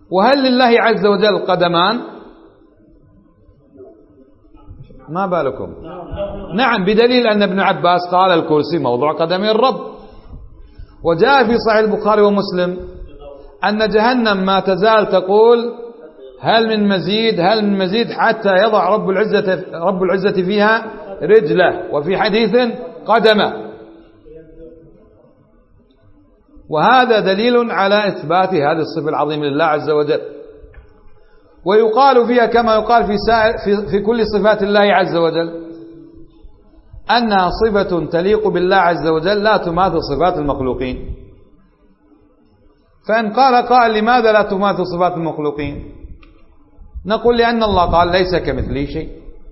وهل لله عز وجل قدمان؟ ما بالكم؟ نعم، بدليل أن ابن عباس قال الكرسي موضع قدمي الرب. وجاء في صحيح البخاري ومسلم أن جهنم ما تزال تقول هل من مزيد، هل من مزيد، حتى يضع رب العزة فيها رجله، وفي حديث قدمه. وهذا دليل على إثبات هذه الصفة العظيمة لله عز وجل. ويقال فيها كما يقال في كل صفات الله عز وجل أنها صفة تليق بالله عز وجل لا تماثل صفات المخلوقين. فإن قال قائل لماذا لا تماثل صفات المخلوقين؟ نقول لأن الله قال ليس كمثله شيء.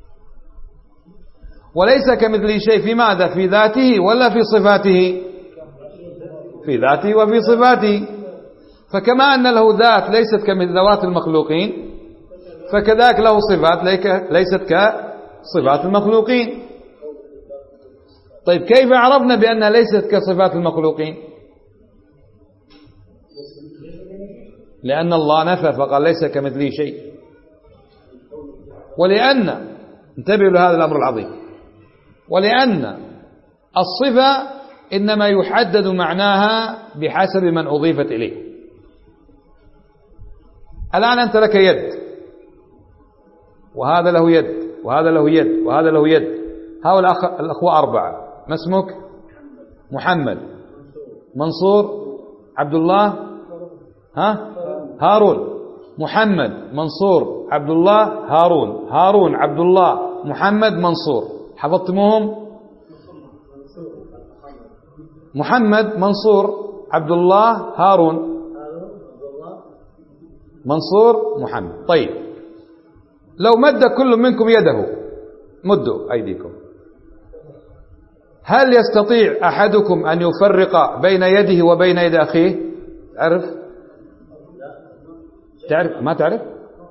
وليس كمثله شيء في ماذا؟ في ذاته ولا في صفاته؟ في ذاته وفي صفاته. فكما أن له ذات ليست كمثل ذوات المخلوقين، فكذلك له صفات ليست كصفات المخلوقين. طيب كيف عرفنا بأنها ليست كصفات المخلوقين؟ لأن الله نفى فقال ليس كمثله شيء. ولأن انتبهوا لهذا الأمر العظيم، ولأن الصفة إنما يحدد معناها بحسب من أضيفت إليه. الآن أنت لك يد، وهذا له يد، وهذا له يد، وهذا له يد. هؤلاء الأخوة 4. ما اسمك؟ محمد، منصور، عبد الله، هارون. محمد، منصور، عبد الله، هارون. هارون، عبد الله، محمد، منصور. حفظتموهم؟ محمد، منصور، عبد الله، هارون، منصور، محمد. طيب لو مد كل منكم يده، مدوا أيديكم، هل يستطيع أحدكم أن يفرق بين يده وبين يد أخيه؟ تعرف ما تعرف؟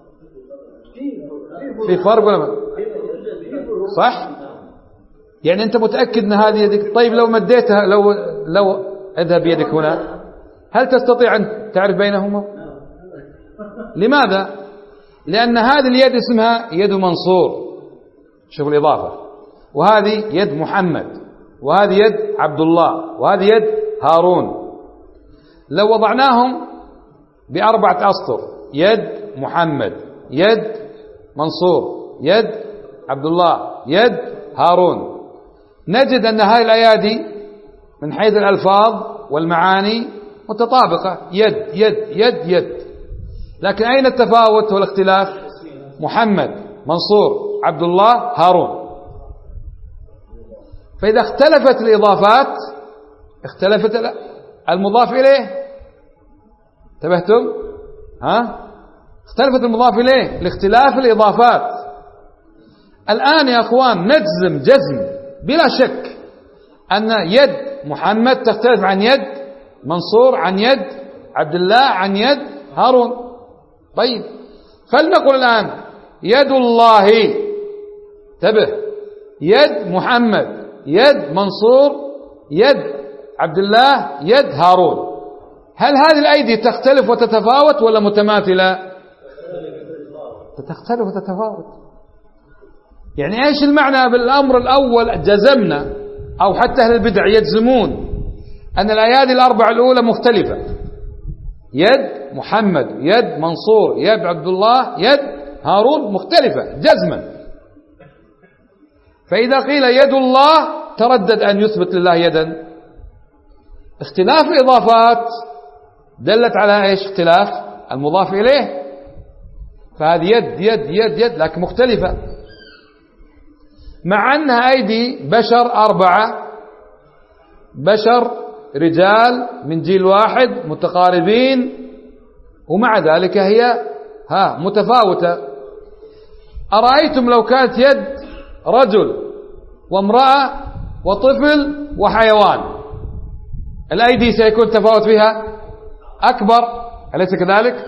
في فرق ولا ما؟ صح؟ يعني أنت متأكد أن هذه يدك. طيب لو مديتها، لو اذهب يدك هنا، هل تستطيع أن تعرف بينهما؟ لماذا؟ لأن هذه اليد اسمها يد منصور، شوف الإضافة، وهذه يد محمد، وهذه يد عبد الله، وهذه يد هارون. لو وضعناهم ب4 أسطر، يد محمد، يد منصور، يد عبد الله، يد هارون، نجد أن هذه الأيادي من حيث الألفاظ والمعاني متطابقة، يد يد يد يد. لكن أين التفاوت والاختلاف؟ محمد، منصور، عبد الله، هارون. فإذا اختلفت الإضافات اختلفت المضاف إليه. انتبهتم؟ اختلفت المضاف إليه لاختلاف الإضافات. الآن يا أخوان نجزم جزم بلا شك أن يد محمد تختلف عن يد منصور، عن يد عبد الله، عن يد هارون. طيب فلنقل الآن يد الله، انتبه، يد محمد، يد منصور، يد عبد الله، يد هارون. هل هذه الأيدي تختلف وتتفاوت ولا متماثلة؟ تختلف وتتفاوت. يعني ايش المعنى بالأمر الأول؟ جزمنا، أو حتى أهل البدع يجزمون أن الأيادي ال4 الأولى مختلفة، يد محمد، يد منصور، يد عبد الله، يد هارون، مختلفة جزما. فإذا قيل يد الله تردد أن يثبت لله يدا. اختلاف الإضافات دلت على ايش؟ اختلاف المضاف إليه. فهذه يد يد يد يد لكن مختلفة، مع أنها أيدي بشر 4، بشر رجال من جيل واحد متقاربين، ومع ذلك هي متفاوتة. أرأيتم لو كانت يد رجل وامرأة وطفل وحيوان، الأيدي سيكون تفاوت فيها أكبر، أليس كذلك؟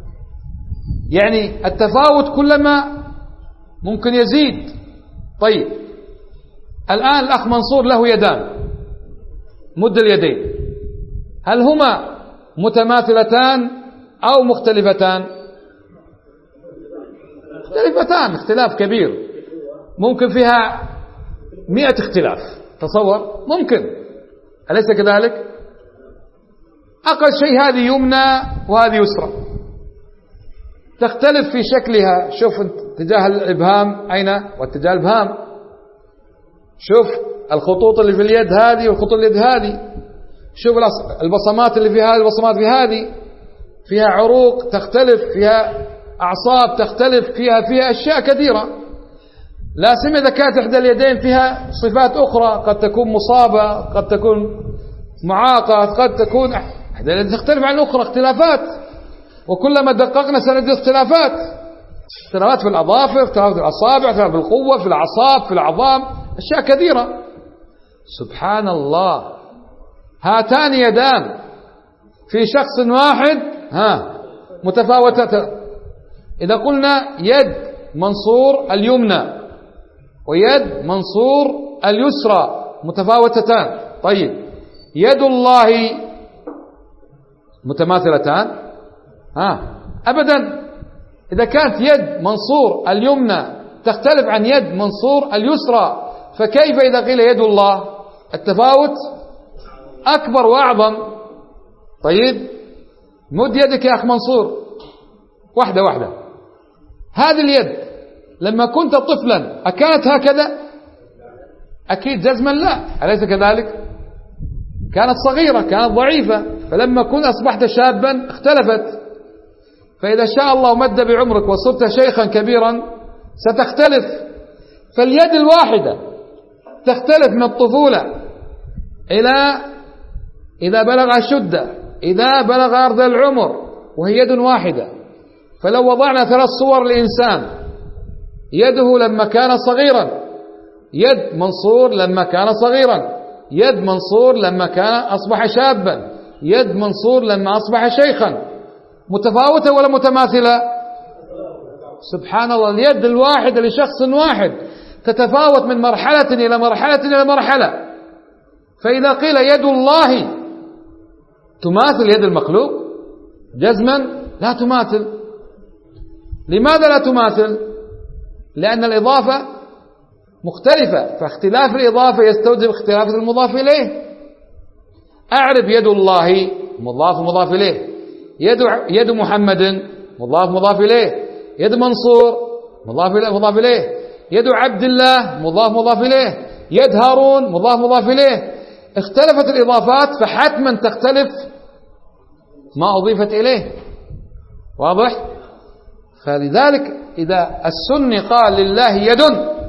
يعني التفاوت كلما ممكن يزيد. طيب الآن الأخ منصور له يدان، مد اليدين، هل هما متماثلتان أو مختلفتان؟ مختلفتان، اختلاف كبير، ممكن فيها 100 اختلاف، تصور، ممكن، أليس كذلك؟ أقل شيء هذه يمنى وهذه يسرى، تختلف في شكلها. شوف اتجاه الإبهام أين واتجاه الإبهام، شوف الخطوط اللي في اليد هذه والخطوط اليد هذه، شوف البصمات اللي في هذه البصمات في هذه، فيها عروق تختلف، فيها أعصاب تختلف، فيها أشياء كثيرة، لا سيما إذا كانت إحدى اليدين فيها صفات أخرى، قد تكون مصابة، قد تكون معاقة، قد تكون إحدى اليدين تختلف عن الأخرى، اختلافات، وكلما دققنا سنجد اختلافات في الأظافر، اختلافات في الأصابع، اختلافات في القوة، في الأعصاب، في العظام، أشياء كثيرة. سبحان الله، هاتان يدان في شخص واحد متفاوتة. إذا قلنا يد منصور اليمنى ويد منصور اليسرى متفاوتتان، طيب يد الله متماثلتان؟ أبدا. إذا كانت يد منصور اليمنى تختلف عن يد منصور اليسرى، فكيف إذا قيل يد الله؟ التفاوت أكبر وأعظم. طيب مد يدك يا أخ منصور، واحدة واحدة. هذه اليد لما كنت طفلا أكانت هكذا؟ أكيد جزما لا، أليس كذلك؟ كانت صغيرة، كانت ضعيفة، فلما كنت أصبحت شابا اختلفت. فإذا شاء الله مد بعمرك وصرت شيخا كبيرا ستختلف. فاليد الواحدة تختلف من الطفولة إلى إذا بلغ شدة، إذا بلغ أرض العمر، وهي يد واحدة. فلو وضعنا 3 صور لإنسان، يده لما كان صغيرا، يد منصور لما كان صغيرا، يد منصور لما كان أصبح شابا، يد منصور لما أصبح شيخا، متفاوتة ولا متماثلة؟ سبحان الله، اليد الواحدة لشخص واحد تتفاوت من مرحلة إلى مرحلة إلى مرحلة. فإذا قيل يد الله تماثل يد المخلوق جزما؟ لا تماثل. لماذا لا تماثل؟ لأن الإضافة مختلفة، فاختلاف الإضافة يستوجب اختلاف المضاف إليه. أعرف يد الله مضاف مضاف إليه، يد محمد مضاف مضاف إليه، يد منصور مضاف مضاف إليه، يد عبد الله مضاف مضاف إليه، يد هارون مضاف مضاف إليه. اختلفت الإضافات فحتما تختلف ما أضيفت إليه، واضح؟ فلذلك إذا السني قال لله يد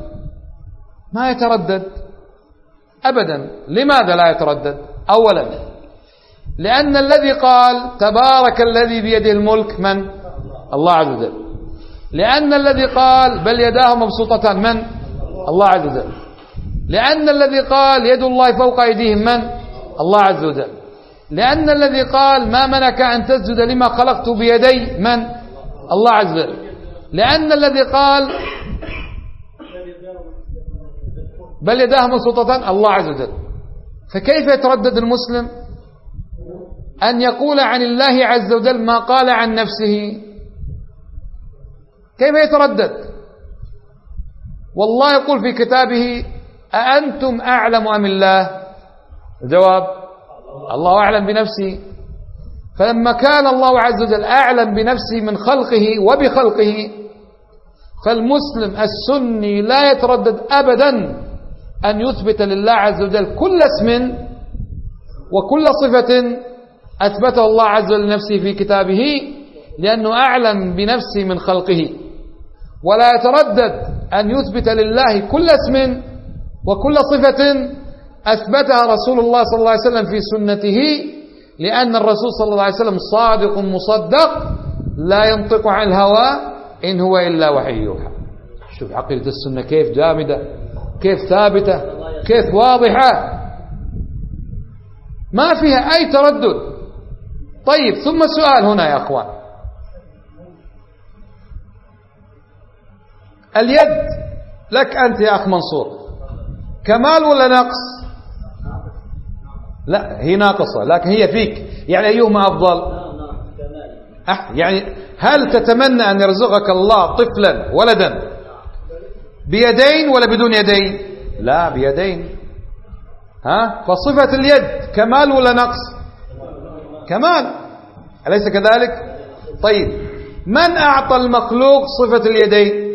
ما يتردد أبدا. لماذا لا يتردد؟ أولا لأن الذي قال تبارك الذي بيده الملك من؟ الله عز وجل. لأن الذي قال بل يداه مبسوطتان من؟ الله عز وجل. لأن الذي قال يد الله فوق أيديهم من؟ الله عز وجل. لأن الذي قال ما منعك أن تسجد لما خلقت بيدي من؟ الله عز وجل. لأن الذي قال بل يداه مبسوطتان الله عز وجل. فكيف يتردد المسلم أن يقول عن الله عز وجل ما قال عن نفسه؟ كيف يتردد؟ والله يقول في كتابه أأنتم أعلم أم الله؟ الجواب الله أعلم بنفسه. فلما كان الله عز وجل أعلم بنفسه من خلقه وبخلقه، فالمسلم السني لا يتردد أبدا أن يثبت لله عز وجل كل اسم وكل صفة أثبته الله عز وجل لنفسه في كتابه، لأنه أعلم بنفسه من خلقه. ولا يتردد أن يثبت لله كل اسم وكل صفة أثبتها رسول الله صلى الله عليه وسلم في سنته، لأن الرسول صلى الله عليه وسلم صادق مصدق لا ينطق عن الهوى إن هو إلا وحي يوحى. شوف عقيدة السنة كيف جامدة، كيف ثابتة، كيف واضحة، ما فيها أي تردد. طيب ثم السؤال هنا يا أخوان، اليد لك أنت يا أخ منصور كمال ولا نقص؟ لا هي ناقصة، لكن هي فيك، يعني أيهما أفضل؟ يعني هل تتمنى أن يرزقك الله طفلا ولدا بيدين ولا بدون يدين؟ لا، بيدين. فصفة اليد كمال ولا نقص؟ كمال، أليس كذلك؟ طيب، من أعطى المخلوق صفة اليدين؟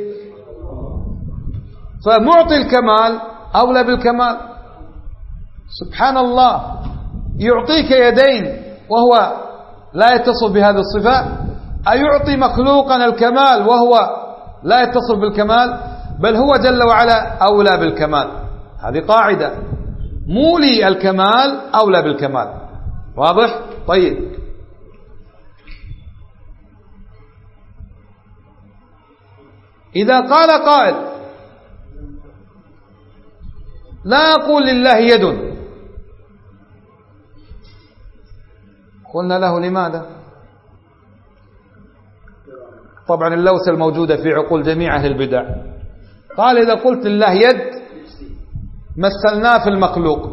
فمعطي الكمال أولى بالكمال. سبحان الله، يعطيك يدين وهو لا يتصف بهذه الصفة، أيعطي مخلوقا الكمال وهو لا يتصف بالكمال؟ بل هو جل وعلا أولى بالكمال. هذه قاعدة، مولي الكمال أولى بالكمال. واضح؟ طيب، إذا قال قائل لا أقول لله يد، قلنا له لماذا؟ طبعا اللوثة الموجودة في عقول جميع أهل البدع. قال إذا قلت لله يد مثلناه في المخلوق،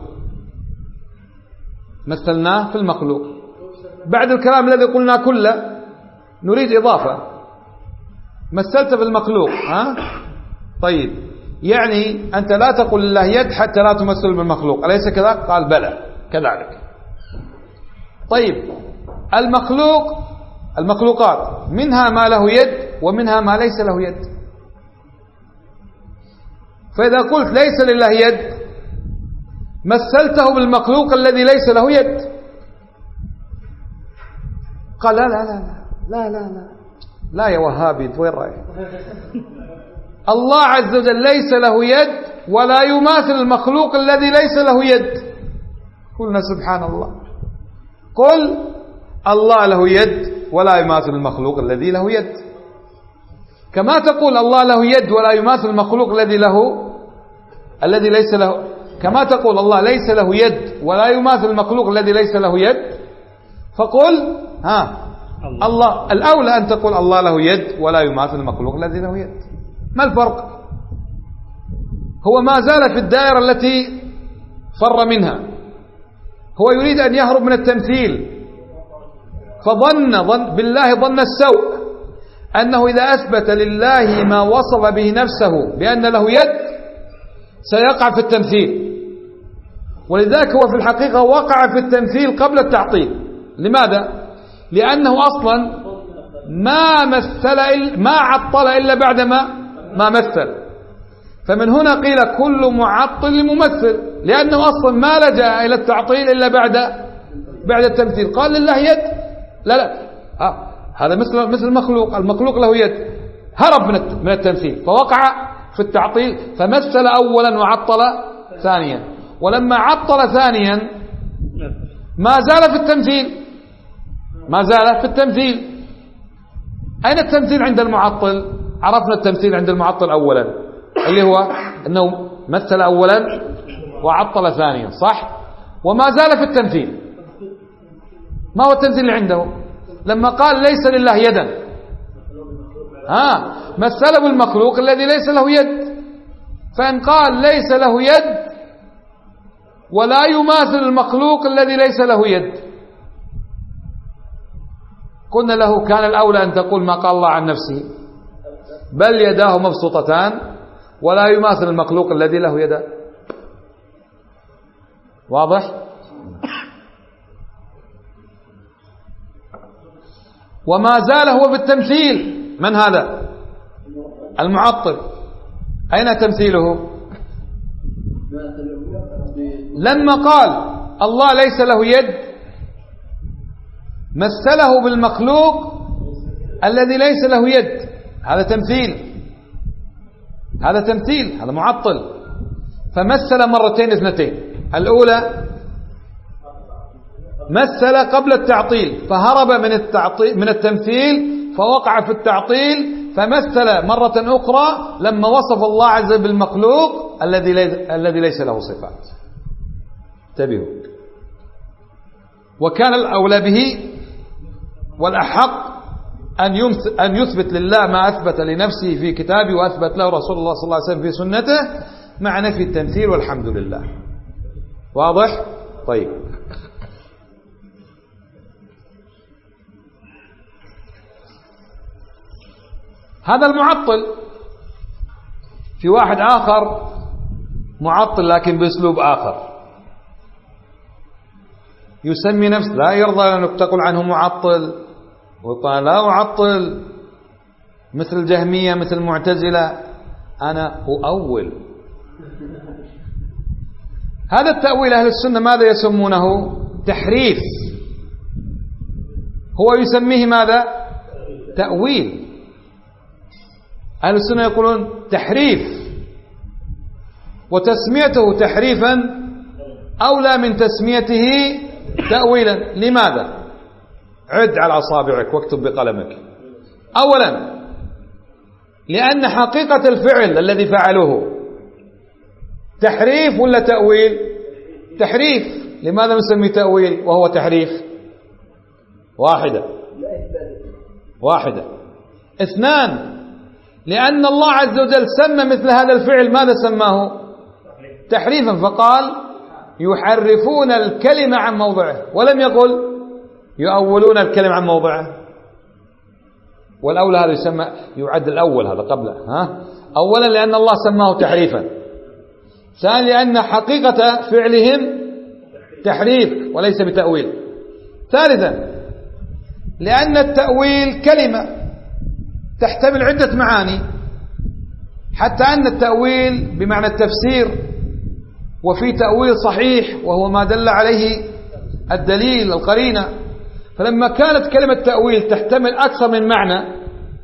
مثلناه في المخلوق. بعد الكلام الذي قلنا كله نريد إضافة، مثلت في المخلوق. طيب، يعني أنت لا تقول لله يد حتى لا تمثل بالمخلوق، أليس كذلك؟ قال بلى كذلك. طيب، المخلوقات منها ما له يد ومنها ما ليس له يد. فإذا قلت ليس لله يد مثلته بالمخلوق الذي ليس له يد. قال لا لا لا لا لا لا لا يا وهابي، وين رايح؟ الله عز وجل ليس له يد ولا يماثل المخلوق الذي ليس له يد. قلنا سبحان الله، قل الله له يد ولا يماثل المخلوق الذي له يد، كما تقول الله له يد ولا يماثل المخلوق الذي ليس له، كما تقول الله ليس له يد ولا يماثل المخلوق الذي ليس له يد. فقل الله الأولى أن تقول الله له يد ولا يماثل المخلوق الذي له يد. ما الفرق؟ هو ما زال في الدائرة التي فر منها، هو يريد أن يهرب من التمثيل، فظن بالله ظن السوء أنه إذا أثبت لله ما وصف به نفسه بأن له يد سيقع في التمثيل، ولذلك هو في الحقيقة وقع في التمثيل قبل التعطيل. لماذا؟ لأنه أصلا ما عطل إلا بعد ما مثل. فمن هنا قيل كل معطل ممثل، لأنه أصلا ما لجأ إلى التعطيل إلا بعد التمثيل. قال لله يد، لا هذا مثل المخلوق له يد، هرب من التمثيل فوقع في التعطيل، فمثل أولا وعطل ثانيا. ولما عطل ثانيا ما زال في التمثيل. أين التمثيل عند المعطل؟ عرفنا التمثيل عند المعطل أولا، اللي هو أنه مثل أولا وعطل ثانيا، صح؟ وما زال في التمثيل. ما هو التمثيل اللي عنده؟ لما قال ليس لله يدا مثل بالمخلوق الذي ليس له يد. فإن قال ليس له يد ولا يماثل المخلوق الذي ليس له يد، قلنا له كان الأولى أن تقول ما قال الله عن نفسه، بل يداه مبسوطتان ولا يماثل المخلوق الذي له يدا. واضح؟ وما زال هو بالتمثيل. من هذا؟ المعطل. أين تمثيله؟ لما قال الله ليس له يد مثله بالمخلوق الذي ليس له يد. هذا تمثيل، هذا معطل. فمثل مرتين اثنتين. الأولى مثل قبل التعطيل فهرب من التمثيل فوقع في التعطيل، فمثل مرة أخرى لما وصف الله عز وجل بالمخلوق الذي ليس له صفات. انتبهوا. وكان الأولى به والأحق أن يثبت لله ما أثبت لنفسه في كتابه وأثبت له رسول الله صلى الله عليه وسلم في سنته مع نفي التمثيل، والحمد لله. واضح؟ طيب، هذا المعطل. في واحد آخر معطل لكن بأسلوب آخر، يسمي نفسه، لا يرضى أنك تقول عنه معطل، وقال لا أعطل مثل الجهمية مثل المعتزلة، أنا أؤول. هذا التأويل أهل السنة ماذا يسمونه؟ تحريف. هو يسميه ماذا؟ تأويل. أهل السنة يقولون تحريف، وتسميته تحريفا أولى من تسميته تأويلا. لماذا؟ عد على أصابعك واكتب بقلمك. أولا، لأن حقيقة الفعل الذي فعلوه تحريف ولا تأويل؟ تحريف. لماذا نسميه تأويل وهو تحريف؟ واحدة. اثنان، لأن الله عز وجل سمى مثل هذا الفعل ماذا سماه؟ تحريفا، فقال يحرفون الكلمة عن موضعه، ولم يقل يؤولون الكلمة عن موضعه. والأولى هذا يسمى يعد الأول، هذا قبله. أولا لأن الله سماه تحريفا، ثانيا لأن حقيقة فعلهم تحريف وليس بتأويل، ثالثا لأن التأويل كلمة تحتمل عدة معاني، حتى أن التأويل بمعنى التفسير، وفي تأويل صحيح وهو ما دل عليه الدليل القرينة. فلما كانت كلمة تأويل تحتمل أكثر من معنى،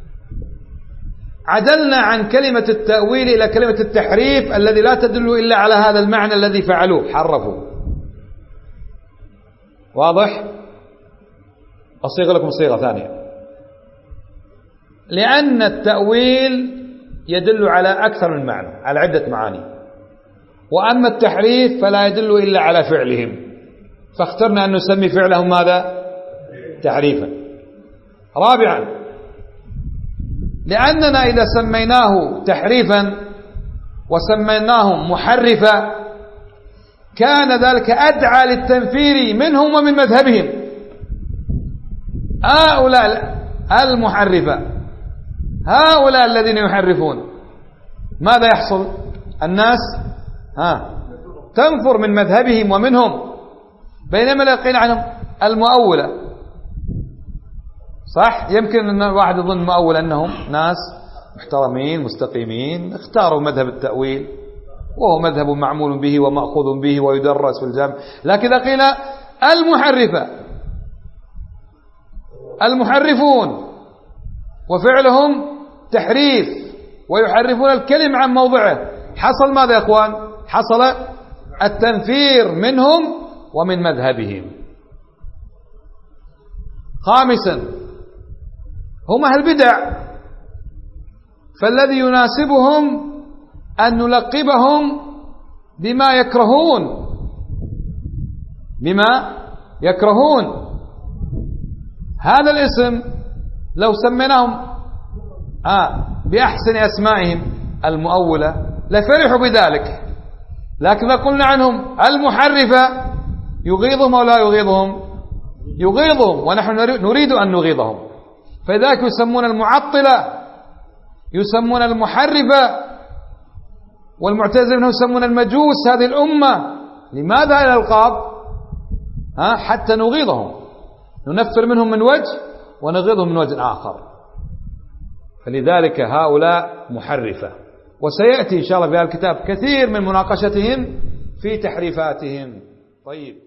عدلنا عن كلمة التأويل إلى كلمة التحريف الذي لا تدل إلا على هذا المعنى الذي فعلوه، حرفوا. واضح؟ أصيغ لكم صيغة ثانية. لأن التأويل يدل على أكثر من معنى، على عدة معاني، وأما التحريف فلا يدل إلا على فعلهم، فاخترنا أن نسمي فعلهم ماذا؟ تحريفا. رابعا، لأننا إذا سميناه تحريفا وسميناهم محرفا كان ذلك أدعى للتنفير منهم ومن مذهبهم. هؤلاء المحرفة، هؤلاء الذين يحرفون، ماذا يحصل؟ الناس تنفر من مذهبهم ومنهم، بينما لا يقين عنهم المؤولة. صح؟ يمكن أن الواحد يظن مؤول أنهم ناس محترمين مستقيمين اختاروا مذهب التأويل، وهو مذهب معمول به ومأخوذ به ويدرس في الجامع. لكن إذا قيل المحرفة، المحرفون وفعلهم تحريف ويحرفون الكلم عن موضعه، حصل ماذا يا أخوان؟ حصل التنفير منهم ومن مذهبهم. خامسا، هم أهل البدع، فالذي يناسبهم أن نلقبهم بما يكرهون، بما يكرهون. هذا الاسم لو سميناهم بأحسن أسمائهم المؤولة لفرحوا بذلك، لكن قلنا عنهم المحرفة يغيظهم أو لا يغيظهم؟ يغيظهم، ونحن نريد أن نغيظهم. فذلك يسمون المعطلة، يسمون المحرفة، والمعتزلة يسمون المجوس هذه الأمة. لماذا الألقاب؟ حتى نغيظهم، ننفر منهم من وجه ونغيظهم من وجه آخر. فلذلك هؤلاء محرفة، وسيأتي إن شاء الله في هذا الكتاب كثير من مناقشتهم في تحريفاتهم. طيب.